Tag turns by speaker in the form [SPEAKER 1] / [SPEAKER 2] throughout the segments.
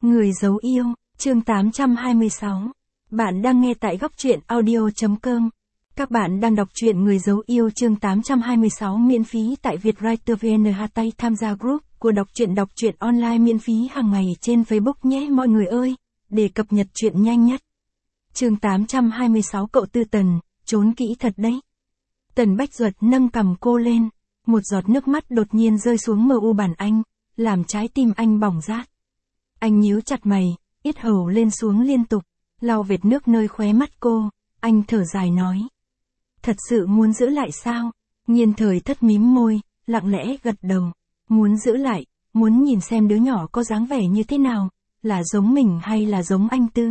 [SPEAKER 1] Người giấu yêu, chương 826. Bạn đang nghe tại góc truyện audio.com. Các bạn đang đọc truyện Người giấu yêu chương 826 miễn phí tại Vietwriter VN. Tay tham gia group của đọc truyện online miễn phí hàng ngày trên Facebook nhé mọi người ơi, để cập nhật truyện nhanh nhất. Chương 826 cậu Tư Tần, trốn kỹ thật đấy. Tần Bách Duật nâng cằm cô lên, một giọt nước mắt đột nhiên rơi xuống MU bàn anh, làm trái tim anh bỏng rát. Anh nhíu chặt mày, yết hầu lên xuống liên tục, lau vệt nước nơi khóe mắt cô, anh thở dài nói. Thật sự muốn giữ lại sao? Nhiên Thời Thất mím môi, lặng lẽ gật đầu. Muốn giữ lại, muốn nhìn xem đứa nhỏ có dáng vẻ như thế nào, là giống mình hay là giống anh Tư.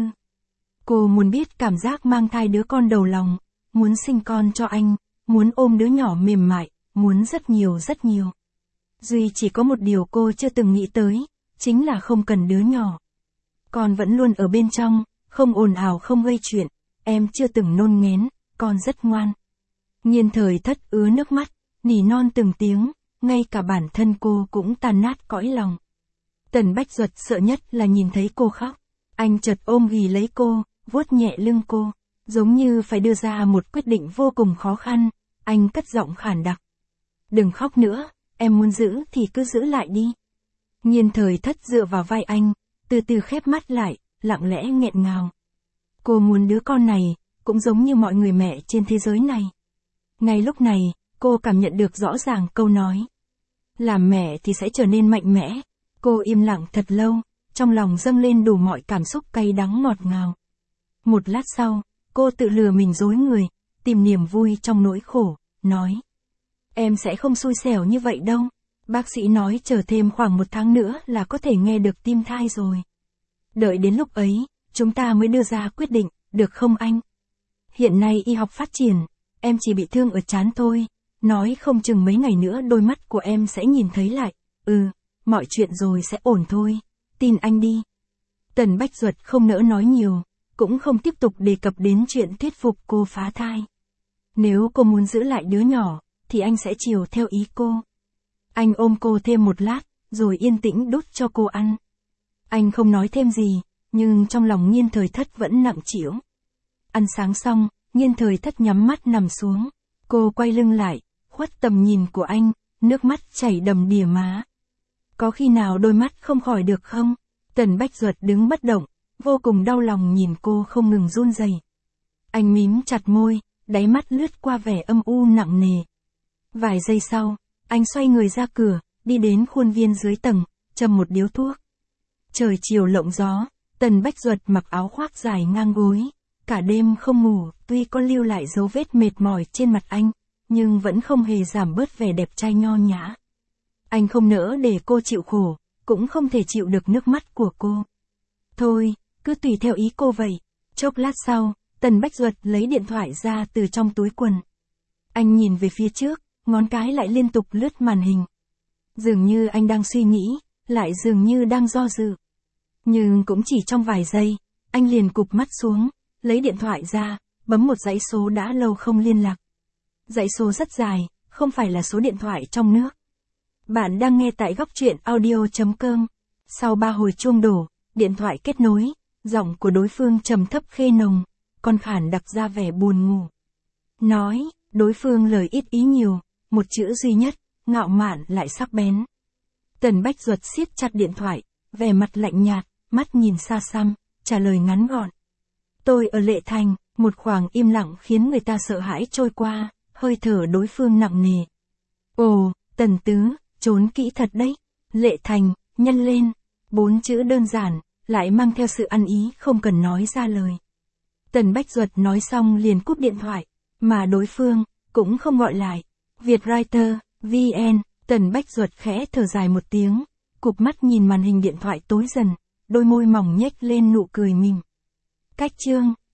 [SPEAKER 1] Cô muốn biết cảm giác mang thai đứa con đầu lòng, muốn sinh con cho anh, muốn ôm đứa nhỏ mềm mại, muốn rất nhiều rất nhiều. Duy chỉ có một điều cô chưa từng nghĩ tới, chính là không cần đứa nhỏ. Con vẫn luôn ở bên trong, không ồn ào không gây chuyện, em chưa từng nôn nghén, con rất ngoan. Nhiên Thời Thất ứa nước mắt, nỉ non từng tiếng, ngay cả bản thân cô cũng tan nát cõi lòng. Tần Bách Duật sợ nhất là nhìn thấy cô khóc. Anh chợt ôm ghì lấy cô, vuốt nhẹ lưng cô, giống như phải đưa ra một quyết định vô cùng khó khăn, anh cất giọng khàn đặc. Đừng khóc nữa, em muốn giữ thì cứ giữ lại đi. Nhiên Thời Thất dựa vào vai anh, từ từ khép mắt lại, lặng lẽ nghẹn ngào. Cô muốn đứa con này, cũng giống như mọi người mẹ trên thế giới này. Ngay lúc này, cô cảm nhận được rõ ràng câu nói. Làm mẹ thì sẽ trở nên mạnh mẽ. Cô im lặng thật lâu, trong lòng dâng lên đủ mọi cảm xúc cay đắng ngọt ngào. Một lát sau, cô tự lừa mình dối người, tìm niềm vui trong nỗi khổ, nói. Em sẽ không xui xẻo như vậy đâu. Bác sĩ nói chờ thêm khoảng 1 tháng nữa là có thể nghe được tim thai rồi. Đợi đến lúc ấy, chúng ta mới đưa ra quyết định, được không anh? Hiện nay y học phát triển, em chỉ bị thương ở trán thôi, nói không chừng mấy ngày nữa đôi mắt của em sẽ nhìn thấy lại. Mọi chuyện rồi sẽ ổn thôi, tin anh đi. Tần Bách Duật không nỡ nói nhiều, cũng không tiếp tục đề cập đến chuyện thuyết phục cô phá thai. Nếu cô muốn giữ lại đứa nhỏ, thì anh sẽ chiều theo ý cô. Anh ôm cô thêm một lát, rồi yên tĩnh đút cho cô ăn. Anh không nói thêm gì, nhưng trong lòng Nhiên Thời Thất vẫn nặng trĩu. Ăn sáng xong, Nhiên Thời Thất nhắm mắt nằm xuống. Cô quay lưng lại, khuất tầm nhìn của anh, nước mắt chảy đầm đìa má. Có khi nào đôi mắt không khỏi được không? Tần Bách Duật đứng bất động, vô cùng đau lòng nhìn cô không ngừng run rẩy. Anh mím chặt môi, đáy mắt lướt qua vẻ âm u nặng nề. Vài giây sau, anh xoay người ra cửa, đi đến khuôn viên dưới tầng, châm một điếu thuốc. Trời chiều lộng gió, Tần Bách Duật mặc áo khoác dài ngang gối, cả đêm không ngủ, tuy có lưu lại dấu vết mệt mỏi trên mặt anh, nhưng vẫn không hề giảm bớt vẻ đẹp trai nho nhã. Anh không nỡ để cô chịu khổ, cũng không thể chịu được nước mắt của cô. Thôi, cứ tùy theo ý cô vậy. Chốc lát sau, Tần Bách Duật lấy điện thoại ra từ trong túi quần. Anh nhìn về phía trước, ngón cái lại liên tục lướt màn hình. Dường như anh đang suy nghĩ, lại dường như đang do dự. Nhưng cũng chỉ trong vài giây, anh liền cụp mắt xuống, lấy điện thoại ra, bấm một dãy số đã lâu không liên lạc. Dãy số rất dài, không phải là số điện thoại trong nước. Bạn đang nghe tại góc truyện audio.com. Sau 3 hồi chuông đổ, điện thoại kết nối, giọng của đối phương trầm thấp khê nồng, còn khản đặc ra vẻ buồn ngủ. Nói, đối phương lời ít ý nhiều, một chữ duy nhất, ngạo mạn lại sắc bén. Tần Bách Duật siết chặt điện thoại, vẻ mặt lạnh nhạt, mắt nhìn xa xăm, trả lời ngắn gọn. Tôi ở Lệ Thành. Một khoảng im lặng khiến người ta sợ hãi trôi qua, hơi thở đối phương nặng nề. Ồ, Tần Tứ, trốn kỹ thật đấy. Lệ Thành, nhân lên. 4 chữ đơn giản, lại mang theo sự ăn ý không cần nói ra lời. Tần Bách Duật nói xong liền cúp điện thoại, mà đối phương cũng không gọi lại. Vietwriter, VN, Tần Bách Duật khẽ thở dài một tiếng, cụp mắt nhìn màn hình điện thoại tối dần, đôi môi mỏng nhếch lên nụ cười mỉm. Cách chương